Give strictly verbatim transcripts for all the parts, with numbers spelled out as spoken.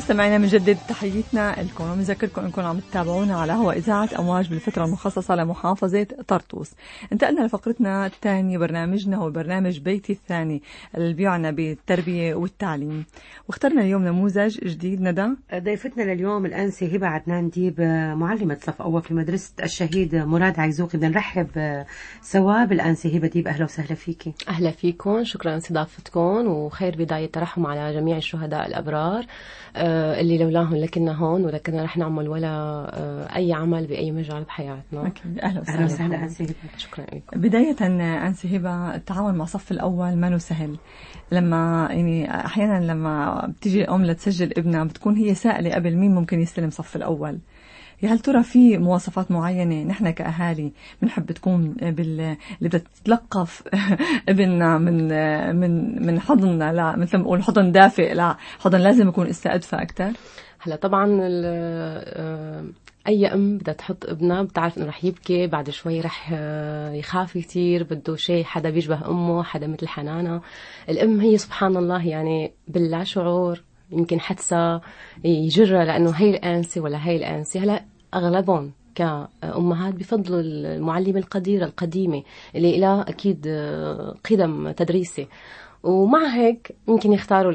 مستمعينا بنجدد تحياتنا لكم وبنذكركم انكم عم تتابعونا على هوا اذاعه امواج بالفتره المخصصه لمحافظه طرطوس. انتقلنا لفقرتنا الثانيه، برنامجنا هو برنامج بيتي الثاني اللي بيعنى بالتربيه والتعليم، واخترنا اليوم نموذج جديد. ندى ضيفتنا لليوم الانسه هبه عدنان ديب، معلمه صف اول في مدرسه الشهيد مراد عيزوقي. بدنا نرحب سوا بالانسه هبه ديب. اهلا وسهلا فيكي. اهلا فيكم، شكرا لاستضافتكم، وخير بدايه ترحم على جميع الشهداء الابرار اللي لولاهم لكنا هون ولكنا رح نعمل ولا أي عمل بأي مجال بحياتنا. أكيد. أهلا وسهلا. أهلا وسهلا أنسة هبة. شكرا لكم. بداية أنسة هبة، التعامل مع صف الأول ما سهل. لما يعني أحيانا لما بتيجي أم لتسجل ابنها بتكون هي سائلة قبل مين ممكن يستلم صف الأول. هل ترى في مواصفات معينة نحن كأهالي بنحب تكون بال اللي بدها تتلقف ابننا من من من حضننا، لا مثل ما نقول حضن دافئ، لا حضن لازم يكون استأدفى أكتر؟ هلا طبعا أي أم بدها تحط ابنها بتعرف إنه رح يبكي بعد شوي، رح يخاف كتير، بده شيء حدا بيشبه أمه، حدا مثل حنانة. الأم هي سبحان الله يعني باللا شعور يمكن حدسة يجرها لأنه هي الأنسة ولا هي الأنسة. هلا أغلبهم كأمهات بفضلوا المعلمة القديرة القديمة اللي لها أكيد قدم تدريسي، ومع هيك يمكن يختاروا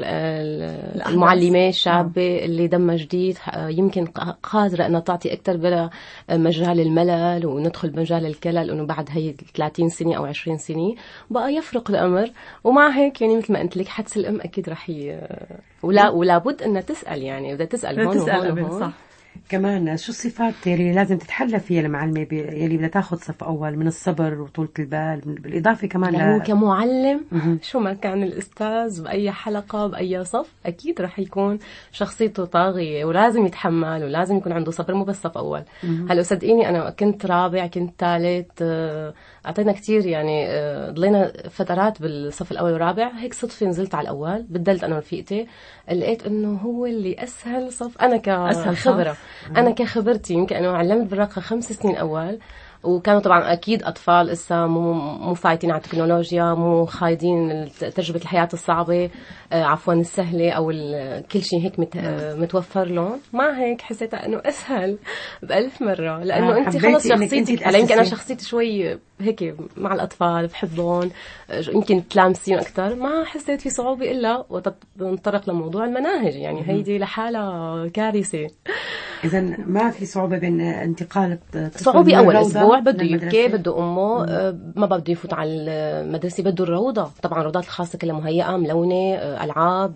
المعلمة الشابة اللي دمها جديد، يمكن قادرة أنها تعطي أكتر بلا مجال الملل وندخل بمجال الكلل، أنه بعد هي ثلاثين سنة أو عشرين سنة بقى يفرق الأمر. ومع هيك يعني مثل ما قلت لك حدس الأم أكيد رح ي... ولا ولا بد أنها تسأل، يعني بدها تسأل هون وهون وهون. صح. كمان شو الصفات اللي لازم تتحلى فيها المعلمة يلي بدها تاخذ صف أول؟ من الصبر وطولة البال، بالإضافة كمان يعني ل... كمعلم شو ما كان الأستاذ بأي حلقة بأي صف أكيد رح يكون شخصيته طاغية ولازم يتحمل ولازم يكون عنده صبر، مو بس صف أول. هلأ صدقيني أنا كنت رابع كنت ثالث، أعطينا كتير يعني، ضلينا فترات بالصف الأول والرابع. هيك صدفة نزلت على الأول، بدلت أنا ورفيقتي، لقيت إنه هو اللي أسهل صف. أنا كخبرة أنا كخبرتي يمكن أنا علمت بالرقة خمس سنين أول، وكانوا طبعا أكيد أطفال إسا مو مو فايتين على التكنولوجيا، مو خايدين تجربة الحياة الصعبة، آه عفوا السهلة أو كل شيء هيك مت متوفر لهم. مع هيك حسيت إنه أسهل بألف مرة، لأنه أنت خلص شخصيتك على، يمكن أنا شخصيتي شوي هيك مع الأطفال بحبهم، يمكن تلامسين أكتر، ما حسيت في صعوبة إلا ونطرق لموضوع المناهج. يعني هيدي لحالها كارثة. إذا ما في صعوبة بين انتقال صعوبة أول أسبوع بده يبكي، بده أمه، ما بده يفوت على المدرسة، بده الروضة. طبعا الروضات الخاصة كلها مهيئة ملونة، ألعاب،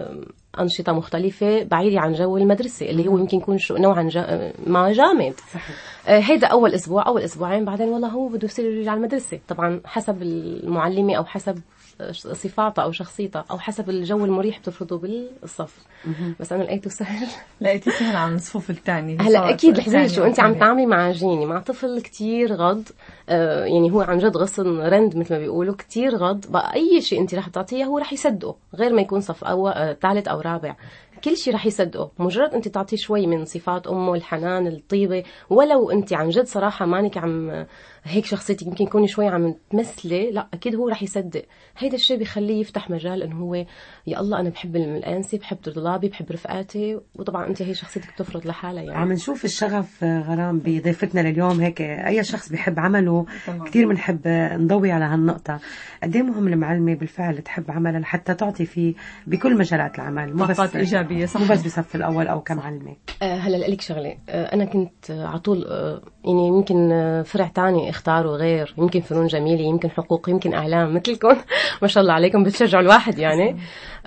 أنشطة مختلفة بعيدة عن جو المدرسة اللي هو يمكن يكون نوعا جا ما جامد. صحيح. هيدا أول أسبوع أول أسبوعين، بعدين والله هو بده يصير يرجع على المدرسة، طبعا حسب المعلمة أو حسب صفاتها أو شخصيتها أو حسب الجو المريح بتفرضه بالصف. بس أنا لقيته سهل. لقيتي سهل عن الصف الثاني. هلا أكيد لحظة، شو أنت عم تعملي مع جيني مع طفل كتير غض، آه يعني هو عن جد غصن رند مثل ما بيقولوا، كتير غض بقى. أي شيء أنت رح تعطيه هو رح يصدقه، غير ما يكون صف أول ثالث أو رابع، كل شيء رح يصدقه. مجرد أنت تعطيه شوي من صفات أمه، الحنان، الطيبة، ولو أنت عن جد صراحة مانك عم هيك شخصيتك يمكن يكوني شوي عم تمثلي، لا أكيد هو رح يصدق. هيدا الشيء بيخليه يفتح مجال إنه هو يا الله أنا بحب الأنسة، بحب طلابي، بحب رفقاتي. وطبعا أنت هي شخصيتك تفرض لحالها. يعني عم نشوف الشغف غرام بضيفتنا لليوم، هيك أي شخص بيحب عمله كتير بنحب نضوي على هالنقطة. قد ايه مهم المعلمة بالفعل تحب عملها لحتى تعطي فيه بكل مجالات العمل، مو بس إيجابية. صح. مو بس بصف الأول أو كمعلمة. أه هلا لك شغلة، أه أنا كنت على طول أه يعني يمكن فرع تاني اختاروا غير، يمكن فنون جميلة، يمكن حقوق، يمكن إعلام مثلكم ما شاء الله عليكم بتشجعوا الواحد يعني.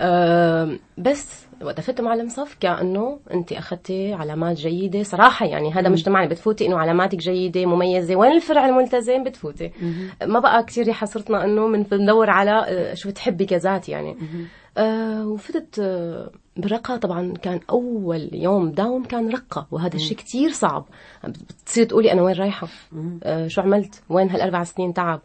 أه بس وقت فت معلم صف كأنه أنت أخذتي علامات جيدة صراحة. يعني هذا مجتمعنا بتفوتي إنه علاماتك جيدة مميزة، وين الفرع الملتزم بتفوتي. ما بقى كتير حصرتنا إنه من بندور على شو بتحبي كذات يعني. آه وفتت آه برقة. طبعا كان أول يوم داوم كان رقة، وهذا الشيء كتير صعب. بتصير تقولي أنا وين رايحة، آه شو عملت، وين هالأربع سنين تعب.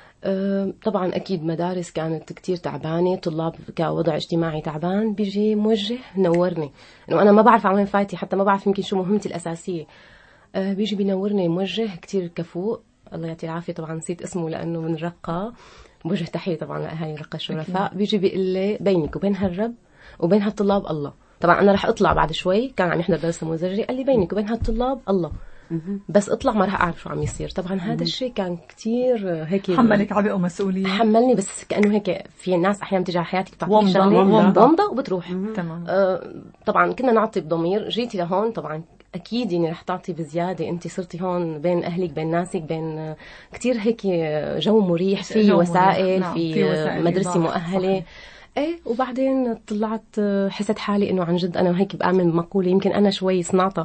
آه طبعا أكيد مدارس كانت كتير تعبانة، طلاب كوضع اجتماعي تعبان، بيجي موجه نورني إنه أنا ما بعرف عن وين فايتي، حتى ما بعرف يمكن شو مهمتي الأساسية. آه بيجي بينورني موجه كتير كفوء، الله يعطيه العافية، طبعا نسيت اسمه لأنه من رقة، بوجه تحية طبعا لأهالي رقة الشرفاء. بيجي بيقول لي بينك وبين هالرب وبين هالطلاب الله، طبعا انا رح اطلع بعد شوي، كان عم يحضر درس نموذجي، قال لي بينك وبين هالطلاب الله، بس اطلع ما رح اعرف شو عم يصير. طبعا هذا الشيء كان كتير هيك حملك عبء ومسؤوليه. حملني، بس كانه هيك في ناس احيانا بتيجي على حياتك بتعطيك شغله ومضه وبتروح. تمام. آه طبعا كنا نعطي بضمير. جيتي لهون طبعا اكيد يعني رح تعطي بزياده، انت صرتي هون بين اهلك بين ناسك بين كتير هيك جو مريح، في وسائل، نعم. في, في وسائل مدرسه مؤهله. ايه وبعدين طلعت حسيت حالي انه عن جد انا هيك بآمن بمقوله يمكن انا شوي صنعتها،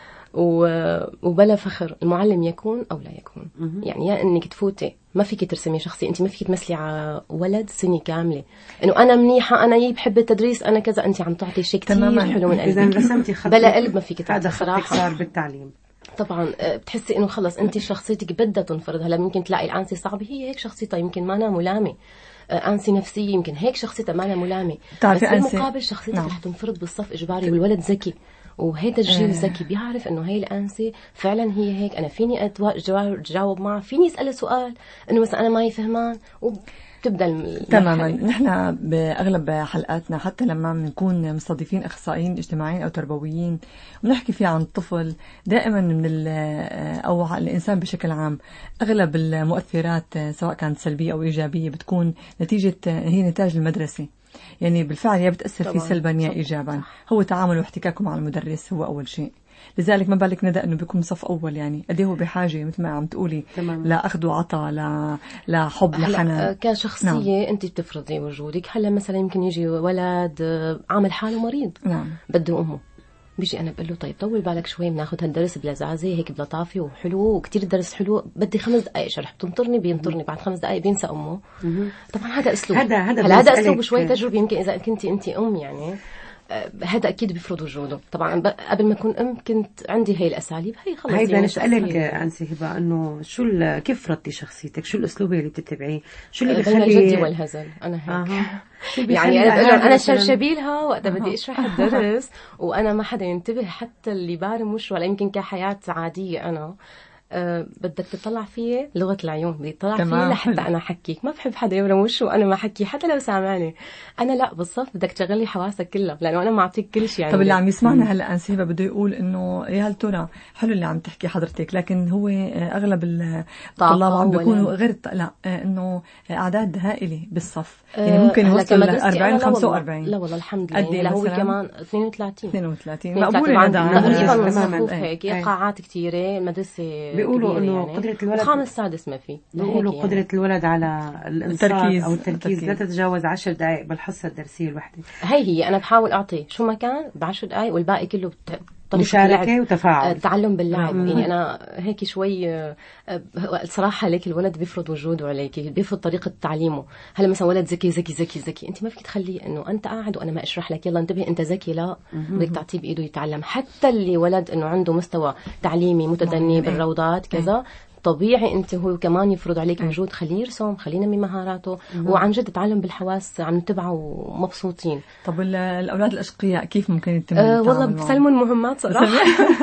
وبلا فخر المعلم يكون او لا يكون. يعني يا انك تفوتي ما فيك ترسمي شخصيه، انت ما فيك تمثلي على ولد سنه كامله انه انا منيحه، انا يي بحب التدريس، انا كذا. انت عم تعطي شيء كثير حلو من قلبك. اذا رسمتي خط بلا قلب ما فيك تعطي صراحه. صار بالتعليم طبعا بتحسي انه خلص انت شخصيتك بدها تنفرض. هلا ممكن تلاقي الانسه صعبه هي هيك شخصيتها، يمكن ما أنا ملامه. أنسي نفسية يمكن هيك شخصيتها ما أنا ملامه، بس بالمقابل شخصيتك رح تنفرض بالصف إجباري. والولد ذكي، وهيدا الجيل ذكي بيعرف إنه هي الأنسة فعلا هي هيك، أنا فيني أتجاوب معه، فيني أسأله سؤال إنه مثلا أنا ماي فهمان، وتبدأ تماما. نحن بأغلب حلقاتنا حتى لما بنكون مستضيفين أخصائيين اجتماعيين أو تربويين ونحكي فيها عن الطفل، دائما من أو الإنسان بشكل عام أغلب المؤثرات سواء كانت سلبية أو إيجابية بتكون نتيجة هي نتاج المدرسة. يعني بالفعل يا بتأثر فيه سلبا يا إيجابا. هو تعامل واحتكاكه مع المدرس هو أول شيء. لذلك ما بالك ندى انه بيكون صف اول، يعني قد هو بحاجه مثل ما عم تقولي لا اخذ وعطاء، لا لا حب لحنان. كشخصيه نعم. انت بتفرضي وجودك. هلا مثلا يمكن يجي ولد عامل حاله مريض نعم. بده امه، بيجي انا بقول له طيب طول بالك شوي، بناخذ هالدرس بلزازه هيك بلطافه وحلو وكتير درس حلو، بدي خمس دقائق شرح، بتنطرني بينطرني بعد خمس دقائق بينسى امه. طبعا هذا اسلوب، هذا هذا هلا هذا اسلوب شوي تجربه. يمكن اذا كنتي انت ام يعني هذا اكيد بيفرض وجوده. طبعا قبل ما اكون ام كنت عندي هي الاساليب، هي خلص. هيدا يعني نسالك انسي هبه انه شو كيف فرضتي شخصيتك، شو الاسلوب اللي بتتبعيه، شو اللي بيخلي الجدي والهزل. انا هيك آه. يعني انا بقول انا شرشبيلها وقتها بدي اشرح الدرس وانا ما حدا ينتبه، حتى اللي بارم وشه، ولا يمكن كحياه عاديه انا أه بدك تطلع فيه لغة العيون، بدي تطلع فيه لحتى أنا أحكيك. ما بحب حدا يبرم وشه وأنا ما أحكي حتى لو سامعني. أنا لا بالصف بدك تشغلي حواسك كلها، لأنه أنا ما أعطيك كل شيء. يعني طب اللي عم يسمعنا هلا أنسيبة بده يقول إنه يا هل ترى حلو اللي عم تحكي حضرتك، لكن هو أغلب الطلاب عم بيكونوا غير لا إنه أعداد هائلة بالصف، يعني ممكن يوصل ل أربعين خمسة وأربعين. لا والله الحمد لله. لا هو كمان اثنين وثلاثين اثنين وثلاثين مقبولة تقريبا صفوف هيك قاعات كثيرة. المدرسة بيقولوا انه يعني. قدرة الولد خامس سادس ما في، بيقولوا يعني. قدرة الولد على الانصات او التركيز لا تتجاوز عشر دقائق بالحصة الدرسية الواحدة. هي هي انا بحاول اعطي شو ما كان بعشر دقائق، والباقي كله بت... مشاركة وتفاعل، تعلم باللعب. مم. يعني أنا هيك شوي الصراحة ليك الولد بيفرض وجوده عليك، بيفرض طريقة تعليمه. هلا مثلا ولد ذكي ذكي ذكي ذكي، أنت ما فيك تخليه إنه أنت قاعد وأنا ما أشرح لك يلا انتبه أنت ذكي، لا بدك تعطيه بإيده يتعلم. حتى اللي ولد إنه عنده مستوى تعليمي متدني بالروضات كذا، طبيعي انت هو كمان يفرض عليك وجود، خليه يرسم، خليه ينمي مهاراته، وعن جد تعلم بالحواس عم نتبعه ومبسوطين. طب الاولاد الاشقياء كيف ممكن يتم أه والله بسلموا المهمات صراحه.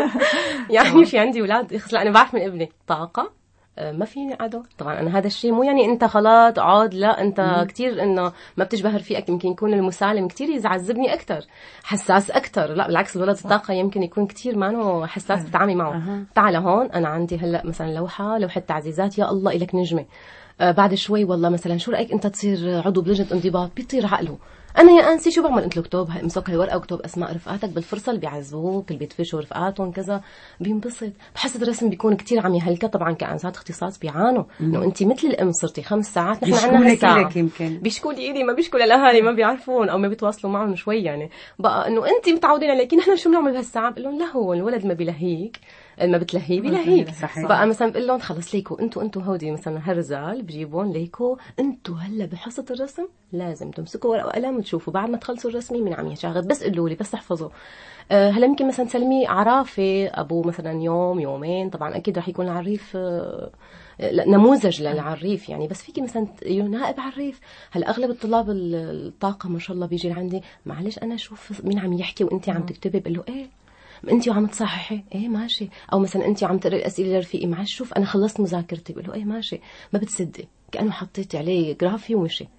يعني في عندي اولاد لا انا بعرف من ابني طاقه ما فيني قعده. طبعا انا هذا الشيء مو يعني انت خلاص عاد، لا انت كتير انه ما بتشبه رفيقك. يمكن يكون المسالم كتير يعذبني اكثر، حساس اكثر. لا بالعكس الولد الطاقه يمكن يكون كتير ما انه حساس تتعاملي معه. أه. تعال هون انا عندي هلا مثلا لوحه لوحه تعزيزات، يا الله إلك نجمه. آه بعد شوي والله مثلا شو رايك انت تصير عضو بلجنه انضباط، بيطير عقله. انا يا انسي شو بعمل؟ قلت له اكتب امسك هالورقه واكتب اسماء رفقاتك بالفرصه، بيعذبوك اللي بيتفشوا رفقاتهم كذا، بينبسط. بحس الرسم بيكون كتير عم يهلكها. طبعا كانسات اختصاص بيعانوا انه انت مثل الام صرتي خمس ساعات، نحن عندنا ساعه. بيشكوا لي ايدي، ما بيشكوا للاهالي، ما بيعرفون او ما بيتواصلوا معهم شوي. يعني بقى انه انت متعودين عليكي، نحن شو بنعمل بهالساعه؟ بقول لهم لا هو الولد ما بيلهيك، ما بتلهيه بيلهيك. بقى مثلا بقول لهم خلص ليكو انتوا انتوا هودي مثلا هالرزال بجيبون ليكو انتوا هلا بحصه الرسم لازم تمسكوا ورقه وقلم وتشوفوا بعد ما تخلصوا الرسمي من عم يشاغل، بس قولوا لي بس احفظوا. أه هلا يمكن مثلا سلمي عرافه ابو مثلا يوم يومين، طبعا اكيد رح يكون العريف أه نموذج للعريف يعني، بس فيكي مثلا نائب عريف. هلا اغلب الطلاب الطاقه ما شاء الله بيجي لعندي، معلش انا اشوف مين عم يحكي وانت عم تكتبي، بقول له ايه انت وعم تصححي، ايه ماشي. او مثلا انت وعم تقري الاسئله لرفيقي، معلش شوف انا خلصت مذاكرتي، بقول له ايه ماشي. ما بتصدقي كانه حطيتي عليه جرافي ومشي.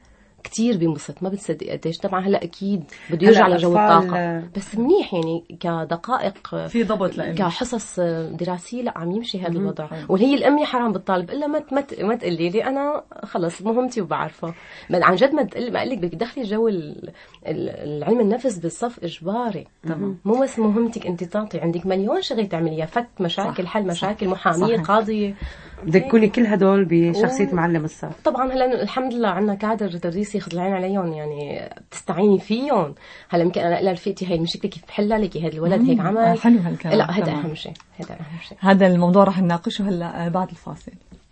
كتير بينبسط، ما بتصدق قديش. طبعا هلا اكيد بده يرجع لجو الطاقه، بس منيح يعني كدقائق في ضبط لإله، كحصص دراسيه لا عم يمشي هذا الوضع. وهي الام يا حرام بالطالب الا ما ما ما تقولي لي انا خلص مهمتي وبعرفها عن جد. ما تقول ما لك بدك تدخلي جو العلم النفس بالصف اجباري. تمام. مو بس مهمتك انت تعطي، عندك مليون شغله تعمليها، فك مشاكل، صح. حل مشاكل، محاميه، قاضيه، بدك تكوني كل هدول بشخصيه و... معلم الصف. طبعا هلا الحمد لله عندنا كادر تدريسي خضلعين عليهم، يعني بتستعيني فيهم. هلا يمكن انا اقول رفيقتي هي المشكله كيف بحلها لك، هذا الولد هيك عمل حلو هالكلام. لا هذا اهم شيء، هذا اهم شيء. هذا الموضوع رح نناقشه هلا بعد الفاصل.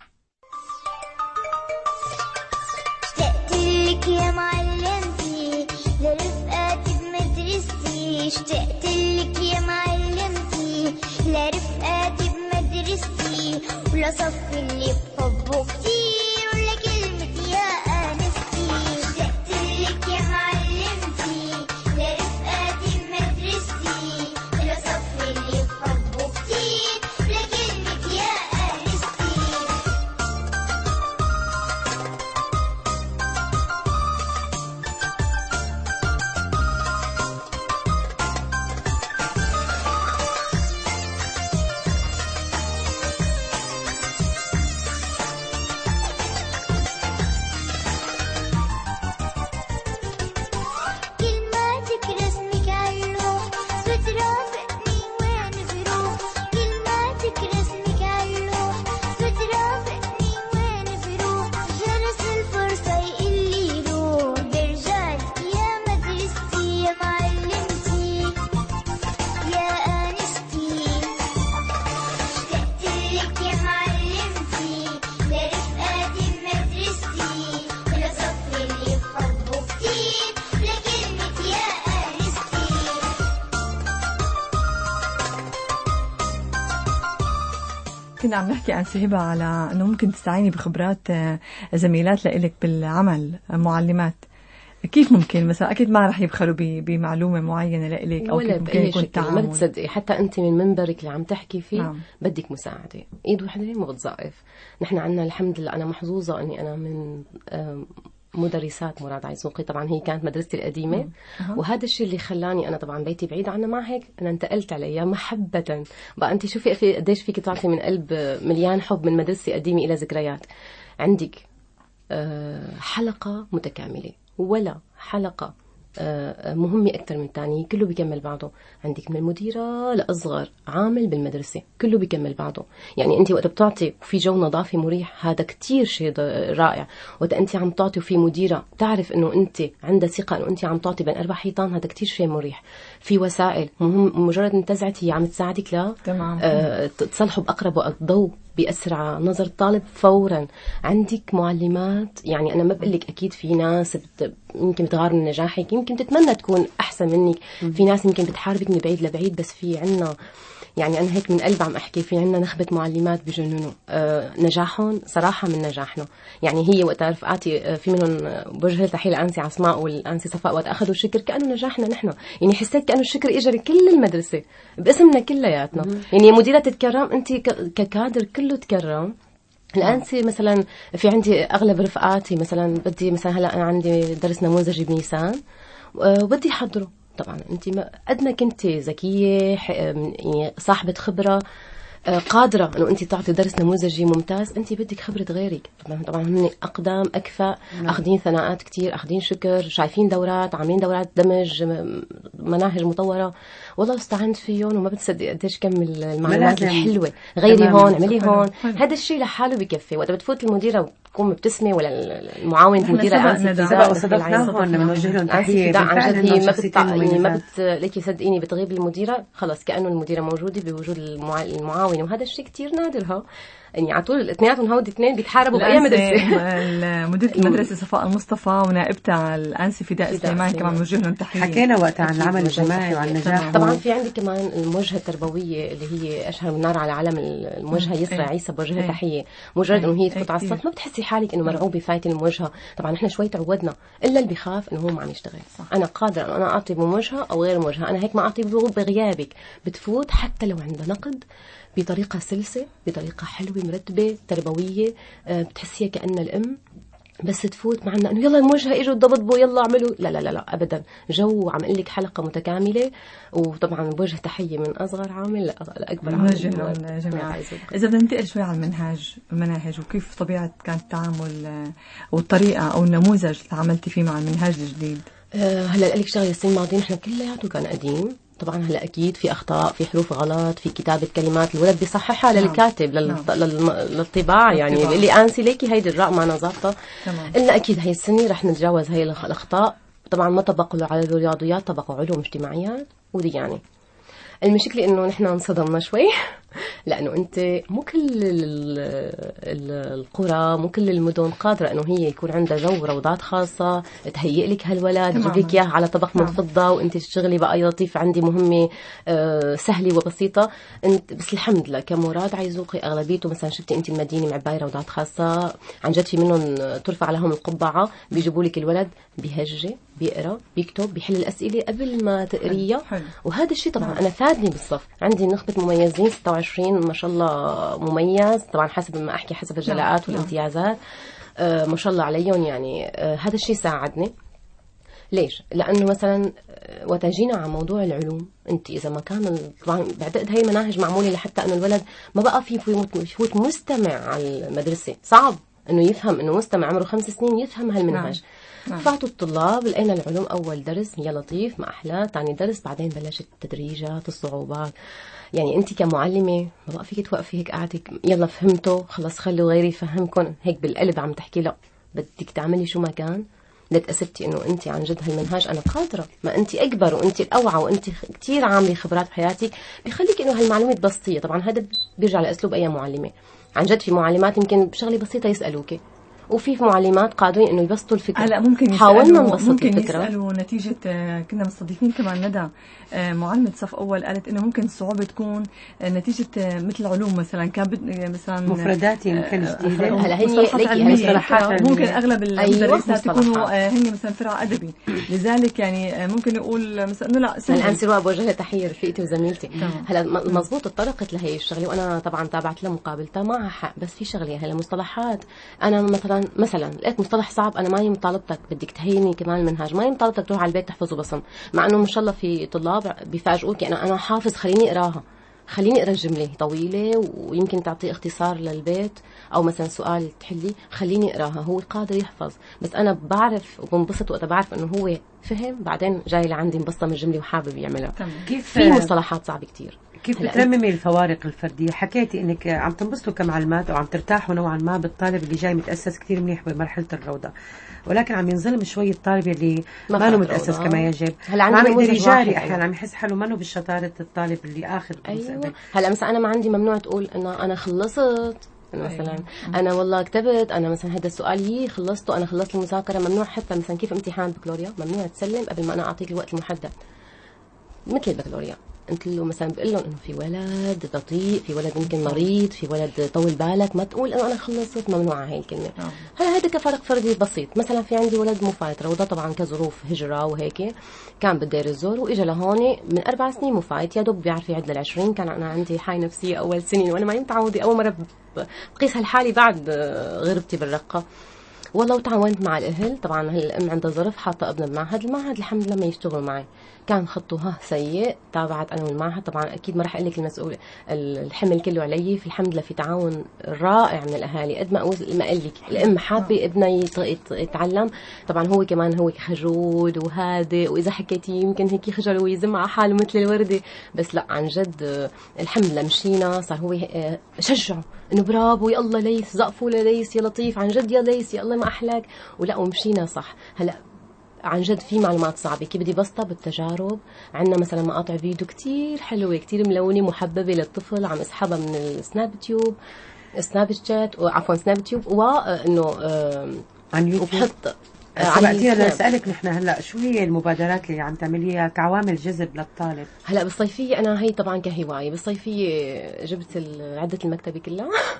اشتقت لك يا معلمتي لرفقاتي بمدرستي، اشتقت لك يا معلمتي لرفقاتي بمدرستي، ولصف اللي بحبه كتير ولكلمة يا آنستي. اشتقت لك يا معلمتي لرفقاتي بمدرستي، ولصف اللي بحبه كتير ولكلمة يا آنستي. كنا عم نحكي عن سهبة على أنه ممكن تستعيني بخبرات زميلات لإلك بالعمل، معلمات. كيف ممكن مثلا؟ أكيد ما رح يبخلوا بمعلومة معينة لإلك أو كيف ممكن يكون التعامل. ما بتصدقي حتى أنت من منبرك اللي عم تحكي فيه نعم. بدك مساعدة، إيد وحدة ما بتزقف. نحن عنا الحمد لله، أنا محظوظة أني أنا من مدرسات مراد عيسوقي، طبعا هي كانت مدرستي القديمة أه. وهذا الشيء اللي خلاني أنا طبعا بيتي بعيد عنها، مع هيك أنا انتقلت عليها محبة. بقى أنت شوفي في قديش فيك تعطي من قلب مليان حب من مدرستي القديمة إلى ذكريات. عندك حلقة متكاملة ولا حلقة مهمة أكثر من الثانية، كله بيكمل بعضه. عندك من المديرة لأصغر عامل بالمدرسة كله بيكمل بعضه. يعني أنت وقت بتعطي وفي جو نظافي مريح هذا كتير شيء رائع. وقت أنت عم تعطي وفي مديرة تعرف إنه أنت عندها ثقة إنه أنت عم تعطي بين أربع حيطان هذا كتير شيء مريح. في وسائل مهم مجرد انتزعت هي عم تساعدك لا آه تصلحوا بأقرب وقت ضوء بأسرع نظر الطالب فورا. عندك معلمات، يعني أنا ما بقولك أكيد في ناس بت... يمكن بتغار من نجاحك، يمكن تتمنى تكون أحسن منك، في ناس يمكن بتحاربك من بعيد لبعيد، بس في عنا يعني أنا هيك من قلب عم أحكي في عنا نخبة معلمات بجننوا آه نجاحهم صراحة من نجاحنا. يعني هي وقت رفقاتي آه في منهم بوجه تحية الأنسي عصماء والأنسي صفاء وقت أخذوا الشكر كأنه نجاحنا نحن، يعني حسيت كأنه الشكر إجري كل المدرسة باسمنا كلياتنا. يعني مديرة تتكرم، أنت ككادر كله تكرم. الأنسي مثلا في عندي أغلب رفقاتي مثلا بدي مثلا هلا أنا عندي درس نموذجي بنيسان وبدي أحضره. طبعا أنت قد ما كنت ذكية يعني صاحبة خبرة قادرة أنه أنت تعطي درس نموذجي ممتاز، أنت بدك خبرة غيرك. طبعا طبعا هم أقدام أكفأ، أخذين ثناءات كتير، أخذين شكر، شايفين دورات، عاملين دورات دمج، مناهج مطورة، والله استعنت فيهم وما بتصدق قديش كم المعلومات الحلوة. غيري هون، اعملي هون، هذا الشيء لحاله بكفي. وقت بتفوت المديرة بتكون مبتسمة ولا المعاون المديرة أنسي صدقناهم بنوجه لهم تحية عن جد. هي ما بتطع يعني ما بت ليكي صدقيني بتغيب المديرة خلص كأنه المديرة موجودة بوجود المعاون، وهذا الشيء كتير نادرها. يعني على طول الاثنيناتهم هودي اثنين بيتحاربوا باي مدرسه. مديرة المدرسه صفاء المصطفى ونائبتها الانسي فداء سليمان كمان بنوجه لهم تحيه. حكينا وقتها عن العمل الجماعي وعن النجاح. طبعا في عندي كمان الموجهه التربويه اللي هي اشهر من نار على علم، الموجهه يسرى عيسى بوجهها تحيه. مجرد انه هي تفوت على الصف ما بتحسي حالك انه مرعوبه فايته الموجهه. طبعا احنا شوي تعودنا، الا اللي بخاف انه هو ما عم يشتغل. انا قادره انه انا اعطي بموجهه او غير موجهه، انا هيك ما اعطي بغيابك. بتفوت حتى لو عندها نقد بطريقة سلسة، بطريقة حلوة مرتبة تربوية، بتحسيها كأن الأم بس تفوت معنا انه يلا المواجهه اجوا ضبطوا يلا اعملوا، لا لا لا لا ابدا، جو عم اقول لك حلقه متكامله. وطبعا بوجه تحيه من اصغر عامل لاكبر عامل. نوجه لهم جميعا. اذا بدنا ننتقل شوي على المنهاج المناهج وكيف طبيعه كان التعامل والطريقه او النموذج اللي تعاملتي فيه مع المنهاج الجديد. أه هلا لك شغله، السنين الماضيه نحن كلياته كان قديم طبعا. هلا اكيد في اخطاء، في حروف غلط، في كتابه كلمات الولد بيصححها نعم. للكاتب لل... نعم. لل... للطباعه يعني الطباعة. اللي انسي ليكي هيدي الراء ما نظبطها الا اكيد هي السنه رح نتجاوز هي الاخطاء. طبعا ما طبقوا على الرياضيات، طبقوا علوم اجتماعيات ودي يعني المشكله انه نحن انصدمنا شوي لانه انت مو كل القرى مو كل المدن قادره انه هي يكون عندها جو روضات خاصه تهيئ لك هالولد، تجيب لك اياه على طبق من فضه وانت تشتغلي بقى يا لطيف عندي مهمه سهله وبسيطه. انت بس الحمد لله كمراد عايزوقي اغلبيته مثلا شفتي انت المدينه معبايه روضات خاصه عن جد، في منهم ترفع لهم القبعه بيجيبوا لك الولد بيهجي بيقرا بيكتب بيحل الاسئله قبل ما تقريها. وهذا الشيء طبعا نعم. انا فادني بالصف، عندي نخبه مميزين ستة وعشرين ما شاء الله مميز طبعا حسب ما احكي حسب الجلاءات نعم. والامتيازات آه ما شاء الله عليهم يعني. آه هذا الشيء ساعدني. ليش؟ لانه مثلا وتجينا على موضوع العلوم، انت اذا ما كان طبعا بعتقد هي مناهج معموله لحتى انه الولد ما بقى في يفوت مستمع على المدرسه، صعب انه يفهم انه مستمع عمره خمس سنين يفهم هالمنهج نعم. نعم. فاتوا الطلاب لقينا العلوم اول درس يا لطيف ما احلى، ثاني درس بعدين بلشت التدريجات الصعوبات. يعني انت كمعلمه ما بقى فيك توقفي هيك قاعدك يلا فهمتوا خلص خلوا غيري يفهمكم هيك بالقلب عم تحكي لا بدك تعملي شو ما كان لتأثبتي انه انت عن جد هالمنهاج انا قادره، ما انت اكبر وانت الاوعى وانت كثير عامله خبرات بحياتك بخليك انه هالمعلومه تبسطيها. طبعا هذا بيرجع لاسلوب اي معلمه. عن جد في معلمات يمكن بشغله بسيطه يسالوكي، وفي معلمات قادرين انه يبسطوا الفكره. هلا ممكن حاولنا نبسط ممكن الفكره. يسالوا نتيجه كنا مستضيفين كمان ندى معلمه صف اول قالت انه ممكن الصعوبه تكون نتيجه مثل علوم مثلا كان مثلا مفردات يمكن جديده. هلا هي مصطلحات ممكن اغلب المدرسات يكونوا هن مثلا فرع ادبي، لذلك يعني ممكن نقول مثلا انه لا الان سواء بوجه لها تحيه رفيقتي وزميلتي. هلا مزبوط اتطرقت لهي الشغله وانا طبعا تابعت لها مقابلتها معها حق، بس في شغله هلا مصطلحات انا مثلا مثلا لقيت مصطلح صعب انا ما هي مطالبتك بدك تهيني كمان المنهاج، ما هي مطالبتك تروح على البيت تحفظه بصم، مع انه ما شاء الله في طلاب بيفاجئوك انا انا حافظ خليني اقراها، خليني اقرا الجمله طويله ويمكن تعطيه اختصار للبيت او مثلا سؤال تحلي خليني اقراها. هو قادر يحفظ بس انا بعرف وبنبسط وقت بعرف انه هو فهم بعدين جاي لعندي مبسطه من الجمله وحابب يعملها. كيف في مصطلحات صعبه كتير. كيف بترممي الفوارق الفرديه؟ حكيتي انك عم تنبسطوا كمعلمات او عم ترتاحوا نوعا ما بالطالب اللي جاي متاسس كتير منيح بمرحله الروضه، ولكن عم ينظلم شوي الطالب اللي ما له متاسس كما يجب، ما عم يقدر يجاري احيانا عم يحس حاله ما له بالشطاره الطالب اللي اخذ أيوة. هلا مثلا انا ما عندي ممنوع تقول انه انا خلصت مثلا أيوة. انا والله كتبت انا مثلا هذا السؤال يي خلصته انا خلصت المذاكره. ممنوع حتى مثلا كيف امتحان بكالوريا ممنوع تسلم قبل ما انا اعطيك الوقت المحدد مثل البكالوريا. انت له مثلا بقول لهم انه في ولد بطيء، في ولد يمكن مريض، في ولد طول بالك، ما تقول انه انا خلصت، ممنوعه هي الكلمه. هلا هذا كفرق فردي بسيط. مثلا في عندي ولد مو فايت روضه طبعا كظروف هجره وهيك، كان بدير الزور واجى لهون من اربع سنين مو فايت، يا دوب بيعرف يعد للعشرين. كان انا عندي حاله نفسيه اول سنين وانا ما متعوده، اول مره بقيس هالحاله بعد غربتي بالرقه والله. وتعاونت مع الاهل طبعا، الام عندها ظرف حاطه ابنها بمعهد، المعهد الحمد لله ما يشتغلوا معي، كان خطه ها سيء. تابعت انا والمعهد طبعا اكيد ما راح اقول لك المسؤول الحمل كله علي، في الحمد لله في تعاون رائع من الاهالي. قد ما اقول ما اقول لك الام حابه ابنها يتعلم، طبعا هو كمان هو خجول وهادئ، واذا حكيتي يمكن هيك خجل ويزم على حاله مثل الورده، بس لا عن جد الحمد لله مشينا. صار هو شجعه انه برافو يا الله ليس زقفوا ليس يا لطيف عن جد يا ليس يا الله ما احلاك، ولا ومشينا صح. هلا عن جد في معلومات صعبة كيف بدي بسطها بالتجارب. عندنا مثلا مقاطع فيديو كتير حلوة كتير ملونة محببة للطفل عم اسحبها من السناب تيوب سناب شات عفوا سناب تيوب وانه عن يوتيوب. سبقتينا لسألك نحن هلا شو هي المبادرات اللي عم تعمليها كعوامل جذب للطالب؟ هلا بالصيفيه انا هي طبعا كهوايه، بالصيفيه جبت عده المكتبه كلها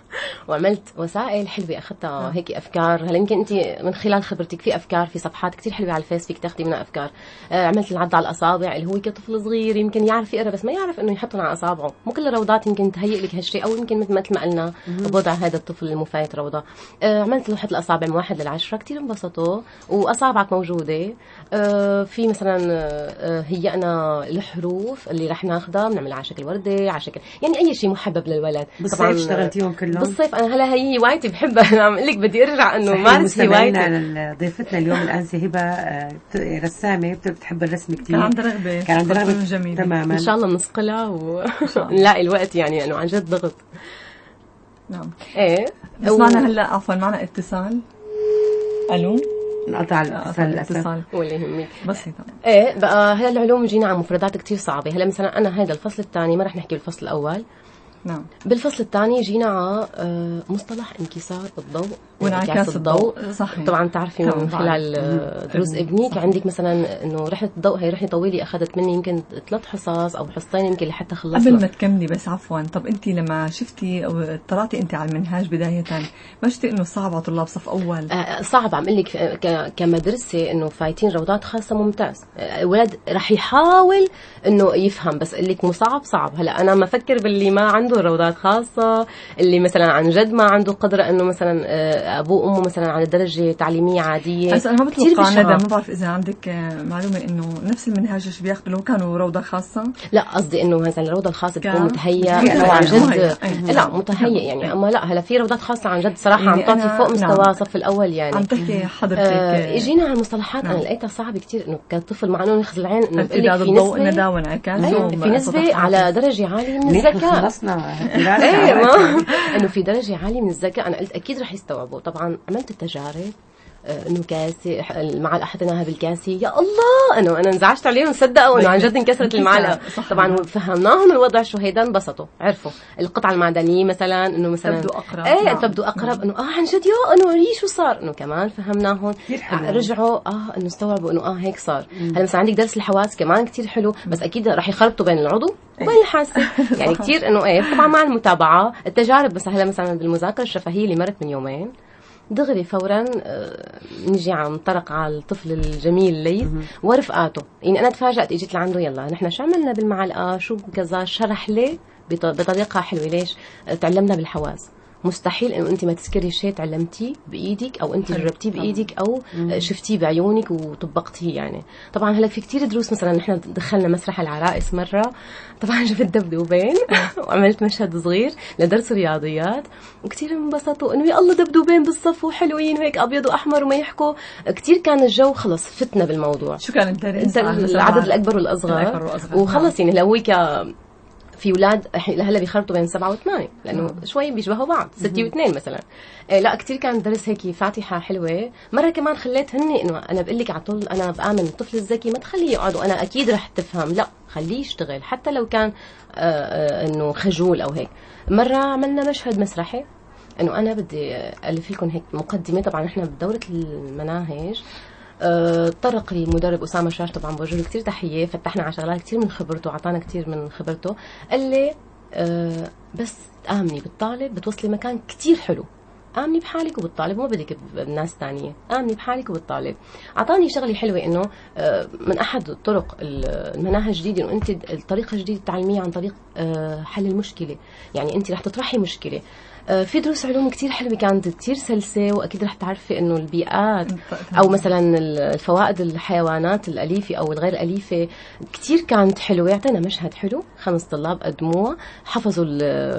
وعملت وسائل حلوه اخذتها هيك افكار. هلا يمكن انت من خلال خبرتك في افكار في صفحات كتير حلوه على الفيس فيك تاخذي منها افكار. آه عملت العض على الاصابع اللي هو كطفل صغير يمكن يعرف يقرا بس ما يعرف انه يحطهم على اصابعه، مو كل الروضات يمكن تهيئ لك هالشيء، او يمكن مثل مثل ما قلنا بوضع هذا الطفل المفايت روضه. آه عملت لوحه الاصابع من واحد للعشره، كتير انبسطوا واصابعك موجوده. آه في مثلا آه هيئنا الحروف اللي رح ناخذها بنعملها على شكل ورده، على شكل يعني اي شيء محبب للولد. طبعا اشتغلتيهم كلهم بالصيف. انا هلا هي هوايتي بحبها. انا عم لك بدي ارجع انه مارس هوايتي. ضيفتنا اليوم الانسه هبه رسامه بتحب الرسم كثير، كان عندها رغبه كان عندها رغبه جميله تماما. ان شاء الله بنصقلها ونلاقي الوقت يعني انه عن جد ضغط. نعم ايه بس و... معنا هلا عفوا معنا اتصال. الو انقطع الاتصال الاتصال ولا يهمك بسيطه. ايه بقى هلا العلوم جينا على مفردات كتير صعبه. هلا مثلا انا هذا الفصل الثاني ما رح نحكي بالفصل الاول. نعم. بالفصل الثاني جينا على مصطلح انكسار الضوء وانعكاس الضوء. صحيح. طبعا تعرفي من خلال دروس ابنك عندك مثلا انه رحله الضوء هي رحله طويله اخذت مني يمكن ثلاث حصص او حصتين يمكن لحتى خلصنا. قبل ما تكملي بس عفوا، طب انت لما شفتي او اطلعتي انت على المنهاج بدايه ما شفتي انه صعب على طلاب صف اول؟ آه صعب. عم اقول لك كمدرسه انه فايتين روضات خاصه ممتاز. الولد رح يحاول انه يفهم بس اقول لك مو صعب صعب. هلا انا ما افكر باللي ما عنده روضات خاصه، اللي مثلا عن جد ما عنده قدره انه مثلا ابوه وامه مثلا على درجه تعليميه عاديه. هسه انا ما بتوقع ندى، ما بعرف اذا عندك معلومه انه نفس المنهاج اللي بياخذوا لو كانوا روضه خاصه. لا قصدي انه مثلا الروضه الخاصه بتكون متهيئه انه عن جد لا متهيئ يعني. اما لا هلا في روضات خاصه عن جد صراحه عم تعطي فوق مستوى الصف الاول يعني. عم تحكي حضرتك آه اجينا على المصطلحات. نعم. انا لقيتها صعبه كثير انه كطفل مع انه ياخذ العين انه بقول لك في نسبه ندى وانعكاس في نسبه على درجه عاليه من الذكاء. خلصنا انه في درجه عاليه من الذكاء. انا قلت اكيد رح يستوعبوا. طبعا عملت التجارب انه كاسه المعلقه حطيناها بالكاسه، يا الله انه انا انزعجت عليهم صدقوا انه عن جد انكسرت المعلقه. طبعا فهمناهم الوضع شو هيدا انبسطوا عرفوا القطعه المعدنيه مثلا انه مثلا تبدو اقرب. ايه نعم. تبدو اقرب انه اه عن جد يا انه هي شو صار انه كمان فهمناهم رجعوا اه انه استوعبوا انه اه هيك صار. هلا مثلا عندك درس الحواس كمان كتير حلو بس اكيد رح يخربطوا بين العضو وبين الحاسه يعني كتير انه ايه طبعا مع المتابعه التجارب. بس هلا مثلا بالمذاكره الشفهيه اللي مرت من يومين دغري فورا نجي عم طرق على الطفل الجميل ليث ورفقاته. يعني انا تفاجأت اجيت لعنده يلا نحن شو عملنا بالمعلقه شو كذا شرح لي بطريقه حلوه. ليش؟ تعلمنا بالحواس. مستحيل انه انت ما تذكري شيء تعلمتيه بايدك او انت جربتيه بايدك او شفتيه بعيونك وطبقتيه يعني. طبعا هلا في كتير دروس مثلا نحن دخلنا مسرح العرائس مره طبعا جبت دبدوبين وعملت مشهد صغير لدرس رياضيات وكتير انبسطوا انه يا الله دبدوبين بالصف وحلوين وهيك ابيض واحمر وما يحكوا. كتير كان الجو خلص فتنا بالموضوع. شو كان الدرس؟ العدد الاكبر والاصغر وخلص يعني لو هيك في اولاد هلا بيخرطوا بين سبعة وثمانية لانه مم. شوي بيشبهوا بعض ستة واثنين مثلا. إيه لا كتير كان درس هيك فاتحه حلوه. مره كمان خليت هني انه انا بقول لك على طول انا بامن الطفل الذكي ما تخليه يقعد وانا اكيد رح تفهم، لا خليه يشتغل حتى لو كان آآ آآ انه خجول او هيك. مره عملنا مشهد مسرحي انه انا بدي الف لكم هيك مقدمه. طبعا احنا بدوره المناهج طرق لي مدرب أسامة شاش طبعا بوجه له كتير تحية. فتحنا على شغلات كتير من خبرته وعطانا كتير من خبرته. قال لي أه بس آمني بالطالب بتوصلي مكان كتير حلو. آمني بحالك وبالطالب وما بدك بناس تانية. آمني بحالك وبالطالب. عطاني شغلة حلوة إنه أه من أحد الطرق المناهج الجديدة إنه أنت الطريقة الجديدة التعليمية عن طريق أه حل المشكلة. يعني أنت رح تطرحي مشكلة. في دروس علوم كتير حلوة كانت كتير سلسة. وأكيد رح تعرفي إنه البيئات أو مثلا الفوائد الحيوانات الأليفة أو الغير أليفة كتير كانت حلوة. يعطينا مشهد حلو خمس طلاب قدموه حفظوا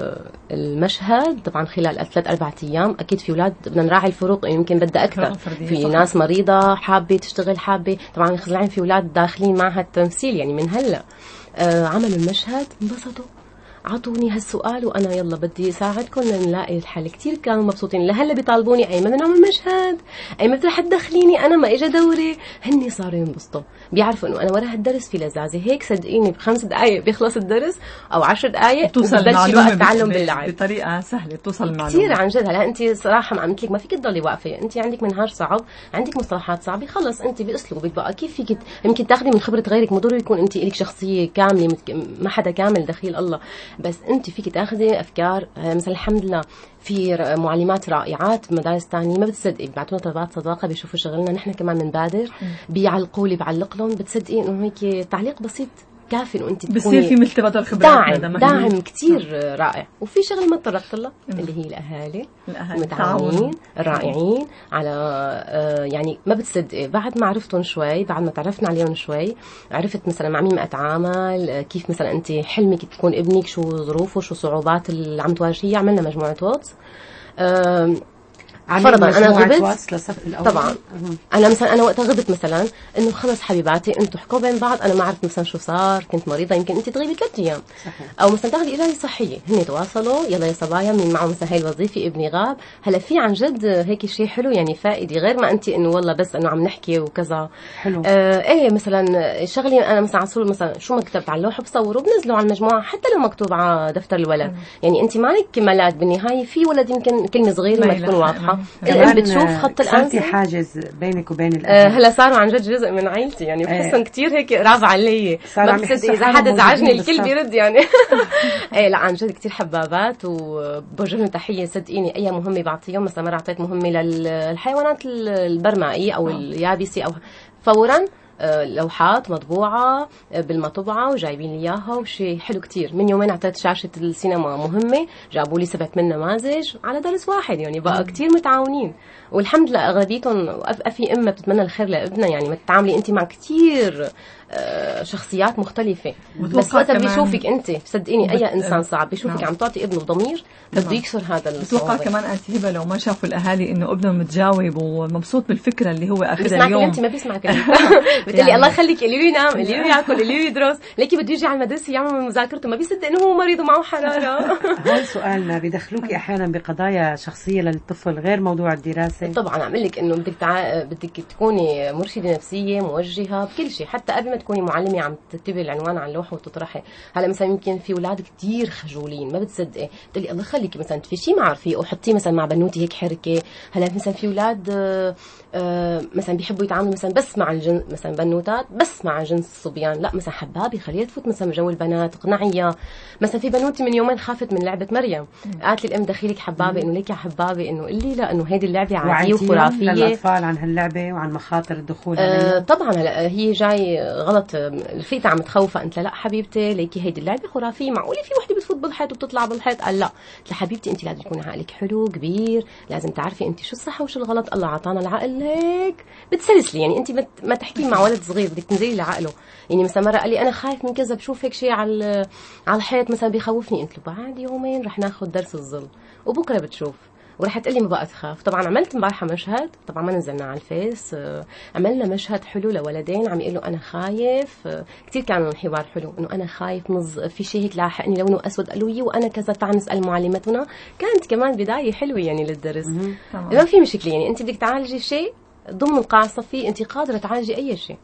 المشهد طبعا خلال ثلاث أربعة أيام. أكيد في أولاد بدنا نراعي الفروق يمكن بدها أكثر. في ناس مريضة حابة تشتغل حابة. طبعا خزعين في أولاد داخلين معها التمثيل يعني من هلأ آه عملوا المشهد انبسطوا. عطوني هالسؤال وانا يلا بدي اساعدكم نلاقي الحل. كتير كانوا مبسوطين. لهلا بيطالبوني اي ما بدنا نعمل مشهد اي ما رح تدخليني انا ما اجى دوري. هني صاروا ينبسطوا بيعرفوا انه انا ورا هالدرس في لذاذه هيك. صدقيني بخمس دقائق بيخلص الدرس او عشر دقائق توصل المعلومه التعلم باللعب بطريقه سهله. توصل المعلومه كثير عن جد. هلا انت صراحه ما عملت لك ما فيك تضلي واقفه. انت عندك منهاج صعب عندك مصطلحات صعبه خلص انت باسلوبك بقى كيف فيك يمكن تاخذي من خبره غيرك. مو ضروري يكون انت لك شخصيه كامله ما حدا كامل دخيل الله. بس انت فيك تاخذي افكار. مثلا الحمد لله في معلمات رائعات بمدارس تانية ما بتصدقي بيبعتوا لنا طلبات صداقه، بيشوفوا شغلنا نحن كمان بنبادر، بيعلقوا لي بعلق لهم، بتصدقي انه هيك تعليق بسيط كافي انه انت تكوني بصير في مثل تبادل خبرات. داعم داعم كتير رائع. وفي شغله ما تطرقت لها اللي هي الاهالي المتعاونين الرائعين على آه يعني ما بتصدقي بعد ما عرفتهم شوي، بعد ما تعرفنا عليهم شوي، عرفت مثلا مع مين ما اتعامل، كيف مثلا انت حلمك تكون ابنك، شو ظروفه، شو صعوبات اللي عم تواجهيها. عملنا مجموعه واتس. آه فرضا انا غبت طبعا انا مثلا انا وقتها غبت مثلا انه خلص حبيباتي انتم حكوا بين بعض، انا ما عرفت مثلا شو صار، كنت مريضه، يمكن انت تغيبي ثلاث ايام او مثلا تاخذي اجازه صحيه، هن تواصلوا يلا يا صبايا مين معه مثلا هاي الوظيفه ابني غاب. هلا في عن جد هيك شيء حلو يعني فائده، غير ما انت انه والله بس انه عم نحكي وكذا. حلو. آه ايه مثلا شغلي انا مثلا على طول مثلا شو ما كتبت على اللوحه بصوره بنزله على المجموعه حتى لو مكتوب على دفتر الولد. يعني انت ما عليك كمالات بالنهايه، في ولد يمكن كلمه صغيره ما تكون واضحه، الام شوف خط الأنسة حاجز بينك وبين الأهل. هلا صاروا عن جد جزء من عيلتي يعني، بحسهم كتير هيك رافع علي، ما بتصدق إذا حدا زعجني الكل بيرد يعني. ايه لا عن جد كتير حبابات، وبوجه لهم تحية. صدقيني أي مهمة بعطيهم، مثلا مرة أعطيت مهمة للحيوانات البرمائية أو اليابسة أو فورا لوحات مطبوعة بالمطبعة وجايبين لي إياها وشيء حلو كتير. من يومين أعطيت شاشة السينما مهمة، جابوا لي سبعة من نماذج على درس واحد، يعني بقى كتير متعاونين والحمد لله. أغلبيتهم في أمة بتتمنى الخير لابنها، يعني ما تتعاملي أنت مع كتير شخصيات مختلفة، بس وقتها بيشوفك أنت صدقيني أي إنسان صعب بيشوفك عم تعطي ابنه ضمير بده يكسر هذا الصعوبة. بتوقع كمان أنت هبة لو ما شافوا الأهالي إنه ابنهم متجاوب ومبسوط بالفكرة اللي هو أخذها اليوم، أنت ما بيسمعك بتقولي الله يخليك اللي له ينام اللي له ياكل اللي له يدرس، ليكي بده يجي على المدرسة يعمل مذاكرته، ما بيصدق إنه هو مريض ومعه حرارة. هون سؤالنا، بيدخلوكي أحيانا بقضايا شخصية للطفل غير موضوع الدراسة؟ طبعا أعمل لك إنه بدك تع... بدك تكوني مرشدة نفسية موجهة بكل شيء، حتى قبل ما تكوني معلمة عم تكتبي العنوان على اللوحة وتطرحي. هلا مثلا يمكن في أولاد كتير خجولين ما بتصدقي، بتقولي الله يخليكي مثلا تفشي مع رفيق وحطيه مثلا مع بنوتي هيك حركة. هلا مثلا في أولاد آه آه مثلا بيحبوا يتعاملوا مثلا بس مع الجنس، مثلا بنوتات بس مع جنس الصبيان، لا مثلا حبابي خليها تفوت مثلا جو البنات اقنعيها. مثلا في بنوتي من يومين خافت من لعبة مريم، قالت لي الأم دخيلك حبابي انه ليك يا حبابي انه قلي لا انه هيدي اللعبة عادية وخرافية للأطفال عن هاللعبة وعن مخاطر الدخول عليها. آه طبعا هلا هي جاي غلط، رفيقتها عم تخوفها، انت لا حبيبتي ليكي هيدي اللعبة خرافية، معقولة في وحدة بتفوت بالحيط وبتطلع بالحيط؟ قال لا. قلت لها حبيبتي انت لازم يكون عقلك حلو كبير، لازم تعرفي انت شو الصح وشو الغلط، الله عطانا العقل هيك بتسلسلي، يعني انت ما تحكي مع ولد صغير بدك تنزلي لعقله. يعني مثلا مرة قال لي انا خايف من كذا، بشوف هيك شيء على على الحيط مثلا بيخوفني، قلت له بعد يومين رح ناخذ درس الظل وبكره بتشوف ورح تقلي ما بقى تخاف. طبعا عملت امبارحه مشهد، طبعا ما نزلنا على الفيس، عملنا مشهد حلو لولدين عم يقولوا انا خايف، كثير كانوا الحوار حلو، انه انا خايف نز في شيء هيك لاحقني لونه اسود، قالوا لي وانا كذا، تعال نسال معلمتنا. كانت كمان بدايه حلوه يعني للدرس. ما في مشكله، يعني انت بدك تعالجي شيء ضمن القاعه الصفيه، انت قادره تعالجي اي شيء.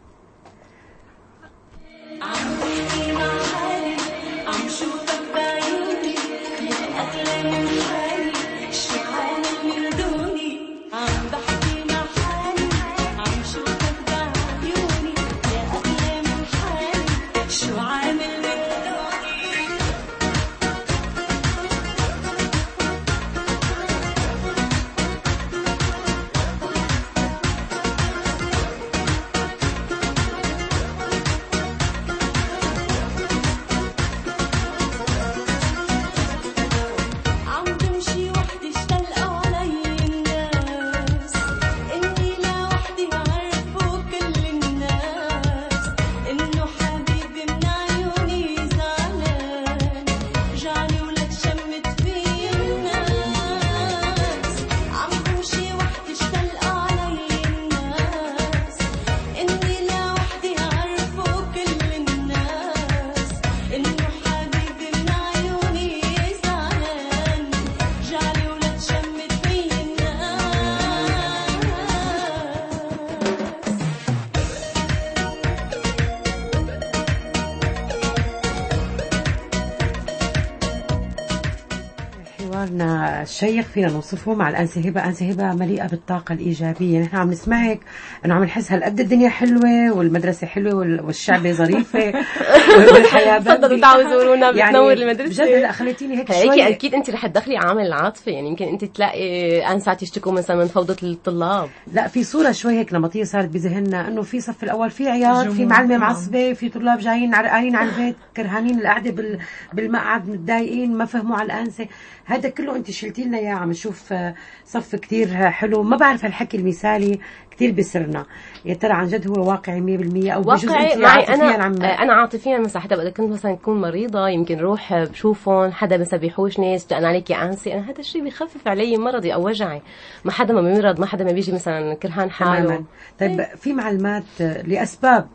حوارنا الشيق فينا نوصفه مع الأنسة هبة. أنسة هبة مليئة بالطاقة الإيجابية. نحن عم نسمعك إنه عم نحس هالقد الدنيا حلوة والمدرسة حلوة والشعب ظريفة والحياة تفضلوا تعالوا زورونا بتنور يعني المدرسة. بجد هلا خليتيني هيك هيك شوي. أكيد أنت رح تدخلي عامل العاطفة، يعني يمكن أنت تلاقي أنسات يشتكوا مثلا من فوضى الطلاب. لا في صورة شوي هيك نمطية صارت بذهننا إنه في صف الأول في عيال، في معلمة معصبة، في طلاب جايين عرقانين على البيت، كرهانين القعدة بال بالمقعد، متضايقين، ما فهموا على الأنسة. هذا كله أنت شلتي لنا إياه. عم نشوف صف كتير حلو. ما بعرف هالحكي المثالي كتير بيسرنا، يا ترى عن جد هو واقعي مية بالمية أو بجوز أنت معي أنا عم... أنا عاطفيا مثلا حتى بدي كنت مثلا أكون مريضة يمكن روح بشوفهم حدا مثلا بيحوشني استأنا عليك يا أنسي، أنا هذا الشيء بيخفف علي مرضي أو وجعي. ما حدا ما بيمرض، ما حدا ما بيجي مثلا كرهان حاله. تماما. طيب ايه؟ في معلمات لأسباب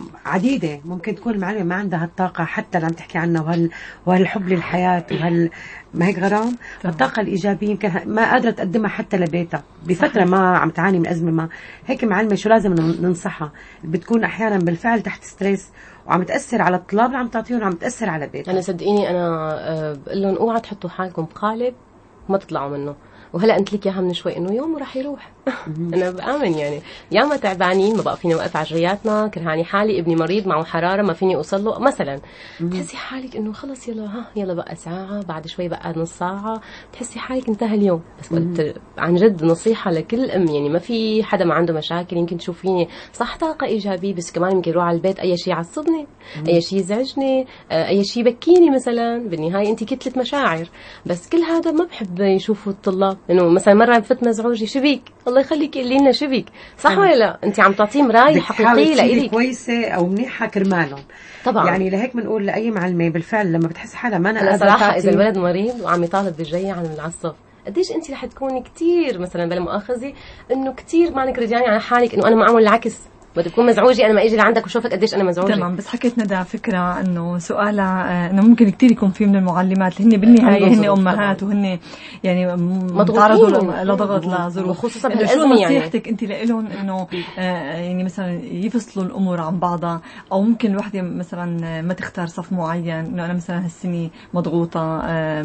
عديدة ممكن تكون المعلمة ما عندها الطاقة حتى اللي عم تحكي عنها وهال وهالحب للحياة وهال ما هيك غرام. الطاقة الإيجابية يمكن ما قادرة تقدمها حتى لبيتها بفترة ما عم تعاني من أزمة ما. هيك معلمة شو لازم ننصحها؟ بتكون أحيانا بالفعل تحت ستريس وعم تأثر على الطلاب اللي عم تعطيهم وعم تأثر على بيتها. أنا صدقيني أنا بقول لهم اوعى تحطوا حالكم بقالب ما تطلعوا منه. وهلا قلت لك اياها من شوي انه يوم راح يروح. انا بامن يعني يا ما تعبانين ما بقى فيني اوقف على جرياتنا، كرهاني حالي، ابني مريض معه حراره ما فيني اوصل له مثلا، بتحسي حالك انه خلص يلا ها يلا بقى ساعه، بعد شوي بقى نص ساعه، بتحسي حالك انتهى اليوم. بس قلت عن جد نصيحه لكل ام، يعني ما في حدا ما عنده مشاكل. يمكن تشوفيني صح طاقه ايجابيه بس كمان يمكن روح على البيت اي شيء يعصبني، اي شيء يزعجني، اي شيء بكيني مثلا. بالنهايه انت كتله مشاعر. بس كل هذا ما بحب يشوفوا الطلاب انه مثلا مره فت مزعوجه شبيك الله يخليك قولي لنا شبيك صح ولا لا؟ انت عم تعطيه مرايه حقيقيه لإلك كويسه او منيحه كرمالهم طبعا. يعني لهيك بنقول لاي معلمه بالفعل لما بتحس حالها ما انا قادره صراحه اذا الولد مريض وعم يطالب بالجاي عن العصف قديش انت رح تكوني كتير مثلا بلا مؤاخذه انه كتير مانك رجعاني على حالك انه انا ما اعمل العكس، بدي تكون مزعوجه انا ما اجي لعندك وشوفك قديش انا مزعوجه. تمام. بس حكيت ندى فكره انه سؤالها انه ممكن كثير يكون في من المعلمات اللي هن بالنهايه هن امهات وهن يعني متعرضوا لضغط لظروف، خصوصا بالازمه. يعني نصيحتك انت لهم انه يعني مثلا يفصلوا الامور عن بعضها، او ممكن الوحده مثلا ما تختار صف معين انه انا مثلا هالسنه مضغوطه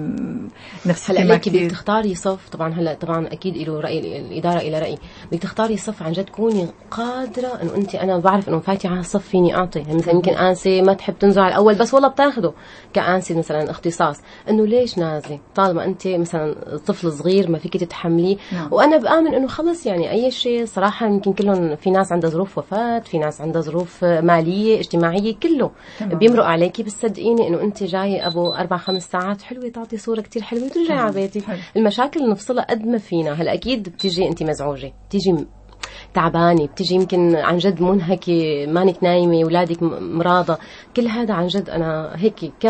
نفسيتي هلا ليكي كثير بدك تختاري صف. طبعا هلا طبعا اكيد له راي الاداره الى راي، بدك تختاري صف عن جد تكوني قادره انه انت انا بعرف انه فايتي على الصف فيني اعطي. يعني مثلا يمكن انسه ما تحب تنزل على الاول بس والله بتاخده كانسه مثلا اختصاص، انه ليش نازله طالما انت مثلا طفل صغير ما فيك تتحمليه. نعم. وانا بامن انه خلص يعني اي شيء صراحه يمكن كلهم في ناس عندها ظروف وفاه، في ناس عندها ظروف ماليه اجتماعيه، كله تمام. بيمرق عليكي. بس صدقيني انه انت جاي ابو اربع خمس ساعات حلوه تعطي صوره كتير حلوه وترجعي على بيتك. المشاكل نفصلها قد ما فينا. هلا اكيد بتيجي انت مزعوجه، بتيجي تعبانه، بتيجي يمكن عن جد منهكه، مانك نايمه، اولادك مرضى، كل هذا عن جد انا هيك ك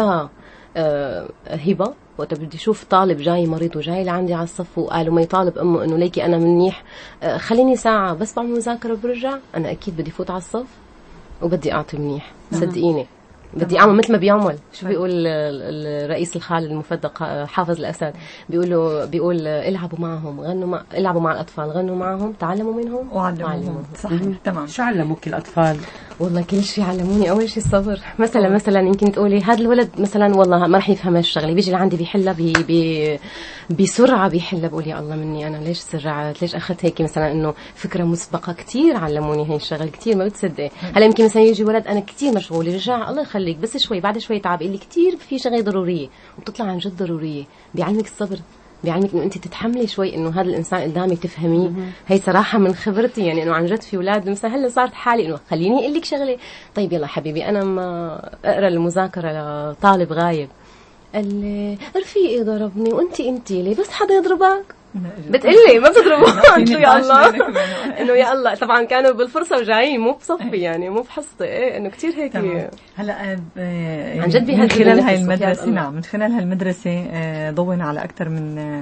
هبه وقت بدي اشوف طالب جاي مريض وجاي لعندي على الصف وقالوا ما يطالب امه انه ليكي انا منيح خليني ساعه بس بعمل مذاكره وبرجع، انا اكيد بدي فوت على الصف وبدي اعطي منيح. صدقيني بدي اعمل مثل ما بيعمل. شو بيقول الرئيس الخال المفدى حافظ الاسد؟ بيقولوا بيقول العبوا معهم، غنوا مع العبوا مع الاطفال، غنوا معهم، تعلموا منهم وعلموهم. صحيح. تمام. شو علموك الاطفال؟ والله كل شيء علموني. اول شيء الصبر. مثلا أوه. مثلا يمكن تقولي هذا الولد مثلا والله ما رح يفهم هالشغله، بيجي لعندي بيحلها بي بي بسرعه بيحلها، بقول يا الله مني انا ليش سرعت، ليش اخذت هيك مثلا انه فكره مسبقه. كثير علموني هي الشغله كثير ما بتصدق. هلا يمكن مثلا يجي ولد انا كثير مشغوله، رجع الله يخليك بس شوي بعد شوي تعب، اللي كثير في شغله ضروريه وبتطلع عن جد ضروريه. بيعلمك الصبر، بيعلمك انه انت تتحملي شوي انه هذا الانسان قدامك تفهميه. هي صراحه من خبرتي يعني انه عن جد في اولاد مثلا هلا صارت حالي انه خليني اقول لك شغله، طيب يلا حبيبي انا ما اقرا المذاكره لطالب غايب، قال لي رفيقي ضربني وانت انت ليه بس حدا يضربك؟ بتقلي ما بتضربوا انتوا يا الله انه يا الله. طبعا كانوا بالفرصه وجايين مو بصفي يعني مو بحصتي ايه انه كثير هيك هلا عن جد من خلال هاي المدرسه. نعم من خلال هالمدرسه ضوينا على اكثر من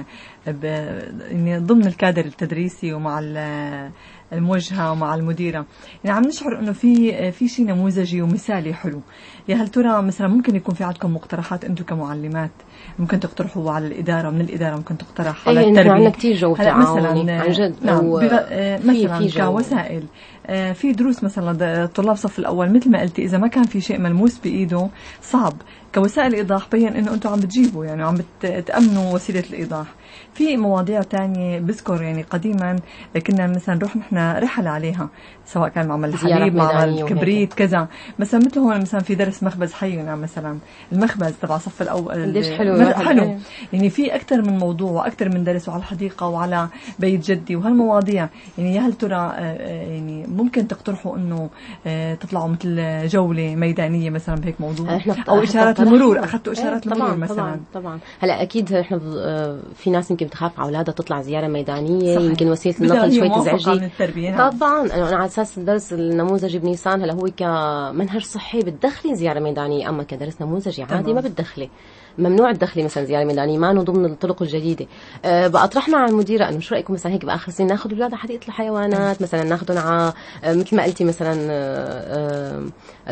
يعني ضمن الكادر التدريسي ومع الموجهة ومع المديرة، يعني عم نشعر انه في في شيء نموذجي ومثالي حلو. يا هل ترى مثلا ممكن يكون في عندكم مقترحات انتم كمعلمات ممكن تقترحوا على الإدارة، من الإدارة ممكن تقترح على التربية؟ عندنا كتير جو تعاوني عن جد. نعم مثلا في كوسائل في دروس مثلا طلاب صف الأول مثل ما قلتي إذا ما كان في شيء ملموس بإيده صعب كوسائل إيضاح بين إنه أنتم عم بتجيبوا يعني عم بتأمنوا وسيلة الإيضاح. في مواضيع تانية بذكر يعني قديما كنا مثلا نروح نحن رحلة عليها سواء كان معمل الحليب معمل الكبريت كذا، مثلا مثل هون مثلا في درس مخبز حينا مثلا المخبز تبع صف الأول ليش حلو حلو يعني في أكثر من موضوع وأكثر من درس وعلى الحديقة وعلى بيت جدي وهالمواضيع. يعني هل ترى يعني ممكن تقترحوا إنه تطلعوا مثل جولة ميدانية مثلا بهيك موضوع أو إشارات المرور؟ أخذتوا إشارات المرور طبعاً مثلا؟ طبعا طبعا هلا أكيد إحنا في ناس يمكن بتخاف على أولادها تطلع زيارة ميدانية، صحيح. يمكن وسيلة النقل شوي تزعجي طبعا. أنا على أساس الدرس النموذجي بنيسان هلا هو كمنهج صحي بتدخلي زيارة ميدانية، أما كدرس نموذجي عادي طبعا. ما بتدخلي، ممنوع تدخلي مثلا زيارة ميدانية، ما ضمن الطرق الجديدة. أه بقى أطرحنا على المديرة أنه شو رأيكم مثلا هيك بآخر سنة ناخذ أولاد على حديقة الحيوانات مثلا، ناخذهم على مثل ما قلتي مثلا أه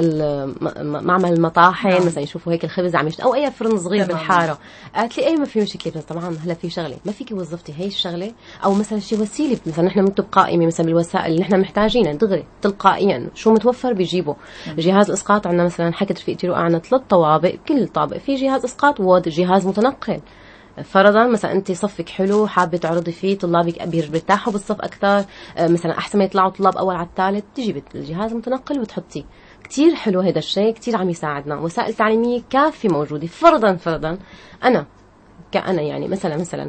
معمل المطاحن نعم. مثلا يشوفوا هيك الخبز عم يشتغل أو أي فرن صغير بالحارة. قالت لي أي ما في مشكلة، بس طبعا هلا في شغلة ما فيك وظفتي هي الشغلة أو مثلا شيء وسيلة مثلا نحن بنكتب قائمة مثلا بالوسائل اللي نحن محتاجينها دغري تلقائيا شو متوفر بيجيبه. نعم. جهاز إسقاط عندنا مثلا حكت رفيقتي رؤى عندنا ثلاث طوابق، كل طابق في جهاز إسقاط وجهاز متنقل. فرضا مثلا انت صفك حلو حابه تعرضي فيه طلابك بيرتاحوا بالصف اكثر، مثلا احسن ما يطلعوا طلاب اول على الثالث تجيبي الجهاز المتنقل وتحطيه. كتير حلو هذا الشيء، كتير عم يساعدنا. وسائل تعليميه كافيه موجوده. فرضا فرضا انا كأنا يعني مثلا مثلا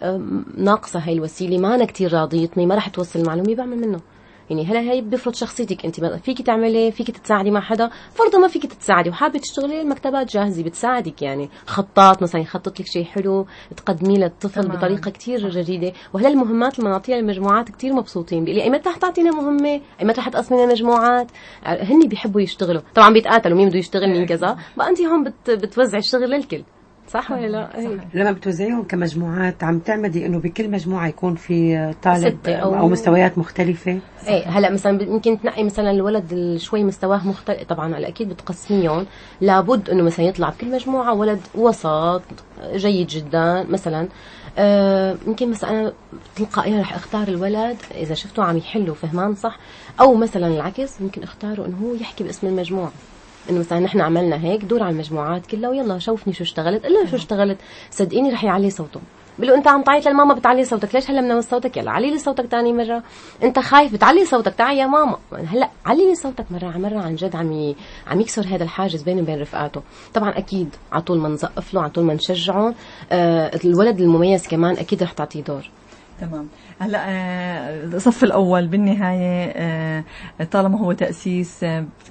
ناقصه هاي الوسيله ما انا كتير راضيتني ما راح توصل المعلومه بعمل منه. يعني هلا هي بيفرض شخصيتك انت، فيك تعملي فيك تتساعدي مع حدا، فرضا ما فيك تتساعدي وحابه تشتغلي المكتبات جاهزه بتساعدك، يعني خطاط مثلا يخطط لك شيء حلو تقدميه للطفل تمام. بطريقه كتير جديده. وهلا المهمات اللي بنعطيها للمجموعات كتير مبسوطين، بيقولي اي متى رح تعطينا مهمه، اي متى رح تقسمينا مجموعات. هن بيحبوا يشتغلوا طبعا، بيتقاتلوا مين بده يشتغل مين كذا، بقى انت هون بت بتوزعي الشغل للكل، صح ولا لا؟ صح. لما بتوزعيهم كمجموعات عم تعمدي انه بكل مجموعه يكون في طالب أو, او مستويات مختلفه؟ ايه هلا مثلا يمكن تنقي مثلا الولد شوي مستواه مختلف، طبعا هلا اكيد بتقسميهم، لابد انه مثلا يطلع بكل مجموعه ولد وسط جيد جدا مثلا. آه يمكن مثلا انا تلقائيا رح اختار الولد اذا شفته عم يحل وفهمان صح، او مثلا العكس ممكن اختاره انه هو يحكي باسم المجموعه، انه مثلا نحن عملنا هيك دور على المجموعات كلها ويلا شوفني شو اشتغلت، الا شو اشتغلت صدقيني رح يعلي صوته. بيقولوا انت عم تعيط للماما بتعلي صوتك، ليش هلا منوس صوتك؟ يلا علي لي صوتك ثاني مره. انت خايف بتعلي صوتك، تعي يا ماما هلا علي لي صوتك مره على مره. عن جد عم ي... عم يكسر هذا الحاجز بينه وبين رفقاته. طبعا اكيد على طول ما نزقف له، على طول ما نشجعه. آه الولد المميز كمان اكيد رح تعطيه دور. تمام. هلا الصف الاول بالنهايه طالما هو تاسيس،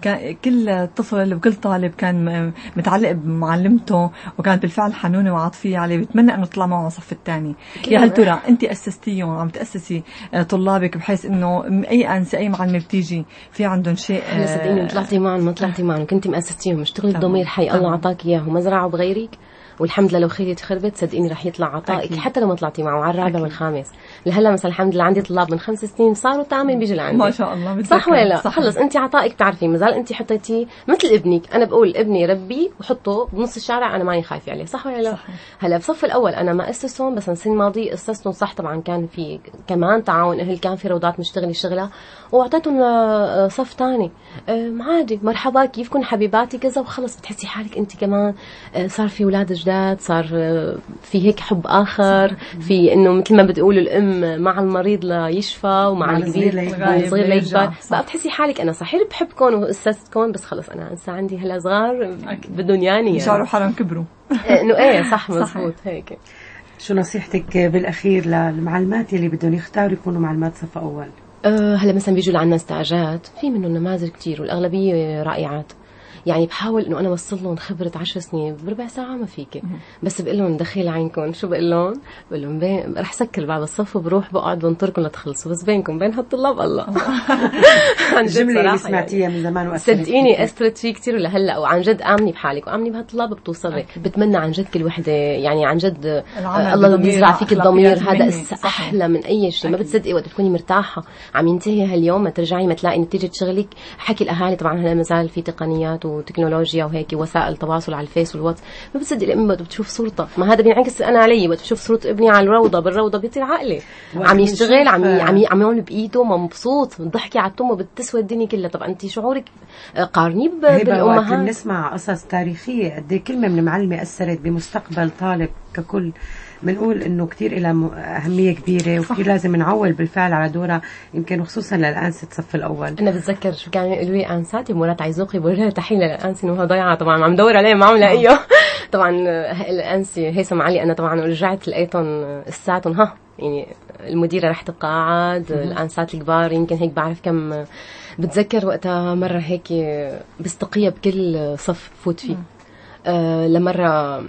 كل طفل وكل طالب كان متعلق بمعلمته وكانت بالفعل حنونه وعاطفيه عليه، بتمنى انه يطلع معه الصف الثاني. يا هل ترى انت اسستيهم، عم تاسسي طلابك بحيث انه اي انسه اي معلمه بتيجي في عندهم شيء؟ هلا صدقيني طلعتي معهم ما طلعتي معهم كنتي مؤسستيهم، اشتغلي بضمير حي. الله اعطاك اياه ومزرعه بغيرك، والحمد لله لو خيرتي خربت صدقيني رح يطلع عطائك حتى لو ما طلعتي معه على الرابع والخامس. لهلا مثلا الحمد لله عندي طلاب من خمس سنين صاروا ثامن بيجي لعندي ما شاء الله. صح ولا لا؟ خلص انت عطائك بتعرفي مازال انت حطيتيه مثل ابنك. انا بقول ابني ربي وحطه بنص الشارع انا ماني خايفه عليه، صح ولا لا؟ هلا بصف الاول انا ما اسسهم، بس السنه الماضيه اسستهم صح. طبعا كان في كمان تعاون اهل، كان في روضات مشتغله شغله واعطيتهم صف ثاني عادي مرحبا كيفكم حبيباتي كذا، وخلص بتحسي حالك انت كمان صار في اولاد جداد، صار في هيك حب آخر، في إنه مثل ما بتقولوا الأم مع المريض ليشفى ومع الكبير الصغير ليكبر. بقى بتحسي حالك أنا صحيح بحبكم وأسستكم، بس خلص أنا إنسان عندي هلا صغار بدهم ياني شعروا حالهم كبروا. إنه إيه صح مزبوط هيك. شو نصيحتك بالأخير للمعلمات اللي بدهم يختاروا يكونوا معلمات صف أول؟ أه هلا مثلا بيجوا لعنا استاجات، في منهم نماذج كتير والأغلبية رائعات. يعني بحاول انه انا اوصل لهم خبره عشر سنين بربع ساعه ما فيك. بس بقول لهم دخيل عينكم، شو بقول لهم؟ بقول لهم بين رح سكر بعد الصف وبروح بقعد بنطركم لتخلصوا، بس بينكم بين هالطلاب الله. الجمله اللي سمعتيها من زمان وأثرت صدقيني اثرت فيه كثير ولهلا، وعن جد امني بحالك وامني بهالطلاب بتوصلي. بتمنى عن جد كل وحده يعني عن جد الله بيزرع فيك الضمير، هذا احلى من اي شيء. ما بتصدقي وقت تكوني مرتاحه عم ينتهي هاليوم ما ترجعي ما تلاقي نتيجه شغلك. حكي الاهالي طبعا هلا ما زال في تقنيات وتكنولوجيا وهيك وسائل تواصل على الفيس والواتس، ما بتصدقي لما بتشوف صورته، ما هذا بينعكس انا علي وقت بشوف صوره ابني على الروضه بالروضه بيطير عقلي عم يشتغل عم عم عم يعمل بايده مبسوط بتضحكي على التمه بتسوى الدنيا كلها. طب انت شعورك قارني بالامهات. بنسمع قصص تاريخيه قد ايه كلمه من معلمه اثرت بمستقبل طالب ككل، بنقول انه كثير لها اهميه كبيره وكثير لازم نعول بالفعل على دورها، يمكن خصوصا للانسه الصف الاول. انا بتذكر شو كانوا يقولوا لي انساتي مرات عايزوقي بقول لها تحيه للانسه انه ضايعه، طبعا عم دور عليها ما عم لاقيها. طبعا الانسه هيثم علي انا طبعا رجعت لقيتهم الساعتهم ها يعني المديره رح تتقاعد، الانسات الكبار يمكن هيك بعرف كم. بتذكر وقتها مره هيك بستقيه بكل صف فوت فيه أه لمره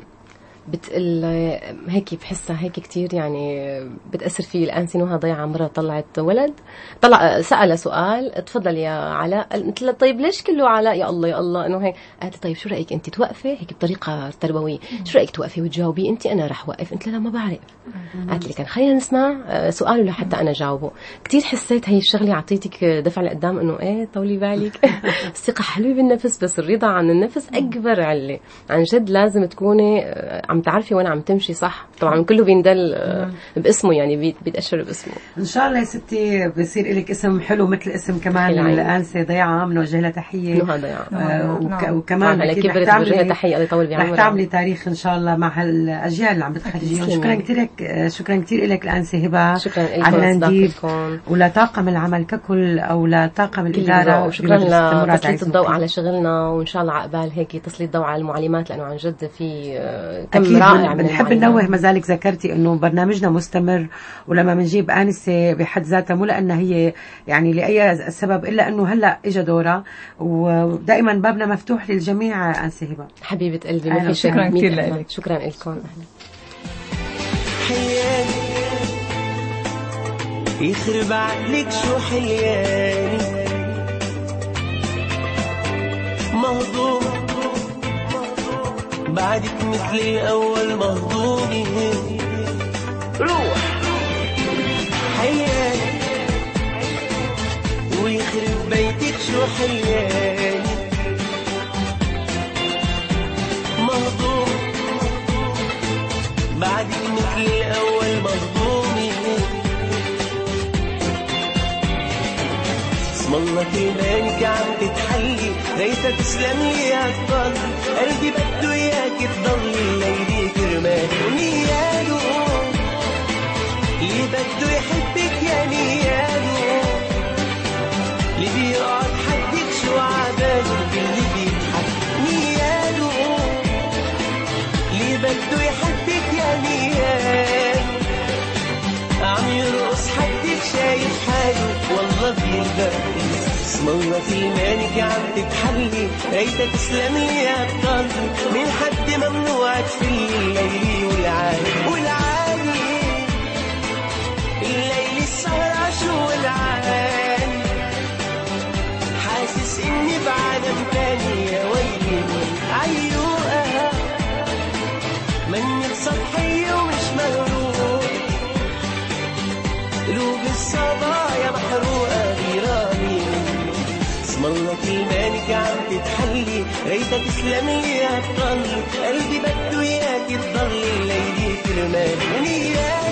بتقل هيك بحسها هيك كتير يعني بتأثر فيه. الآنسة نوها ضيعة مرة طلعت ولد طلع سأل سؤال تفضل يا علاء، قلت له طيب ليش كله علاء يا الله يا الله انه هيك. قالت طيب شو رأيك انت توقفي هيك بطريقة تربوية، شو رأيك توقفي وتجاوبي انت انا رح وقف. قلت لها ما بعرف. قالت لي كان خلينا نسمع سؤاله لحتى انا جاوبه. كتير حسيت هي الشغلة عطيتك دفع لقدام انه ايه طولي بالك. الثقة حلوة بالنفس بس الرضا عن النفس اكبر علة. عن جد لازم تكوني عم تعرفي وانا عم تمشي صح. طبعا كله بيندل باسمه يعني بيتأشر باسمه. ان شاء الله يا ستي بصير لك اسم حلو مثل اسم كمان الانسه ضيعه، بنوجه لها تحيه. نهى ضيعه آه وك وكمان اكيد رح تعملي تحيه الله يطول بعمرها، رح تعملي تاريخ ان شاء الله مع هالاجيال اللي عم بتخرجيهم. شكرا كثير لك شكرا كثير لك الانسه هبه على ننديف ولا طاقم العمل ككل او لا طاقم الاداره. وشكرا لتسليط الضوء على شغلنا، وان شاء الله عقبال هيك تسليط الضوء على المعلمات لانه عن جد في كم رائع. بنحب ننوه ما زالك ذكرتي انه برنامجنا مستمر، ولما بنجيب انسه بحد ذاتها مو لانها هي يعني لاي سبب الا انه هلا اجى دورها، ودائما بابنا مفتوح للجميع. انسه هبه حبيبه قلبي ما في شكرا كثير لك. شكرا لكم. يخرب عقلك شو حلياني مهضوم بعدك مثل الأول مهضومي روح حياني ويخرب بيتك شو حياني مهضوم بعدك مثل الأول مهضومي اسم الله كلمانك عم تتحلي ريتها تسلمي يا الطل قلبي بده اياك تضلي الليلي كرمال ونياله اللي بده يحبك يا نياله اللي بيقعد حدك شو عباله اللي بيضحك نياله اللي بده يحبك يا نياله عم يرقص حدك شايف حاله والله بيقدر. اسم الله كلمانك عم تتحلي ريتها تسلمي يا الطل من حد ممنوع تفلي الليلي والعالي والعالي الليل السهرة شو العالي حاسس اني بعالم تاني يا ويلي عيوقها منك سطحية ومش مغروق قلوب الصبايا محروقة غيراني. اسم الله كلمانك عم تتحلي ريتها تسلمي يا الطل قلبي بده اياك تضلي الليلي كرمال ونياك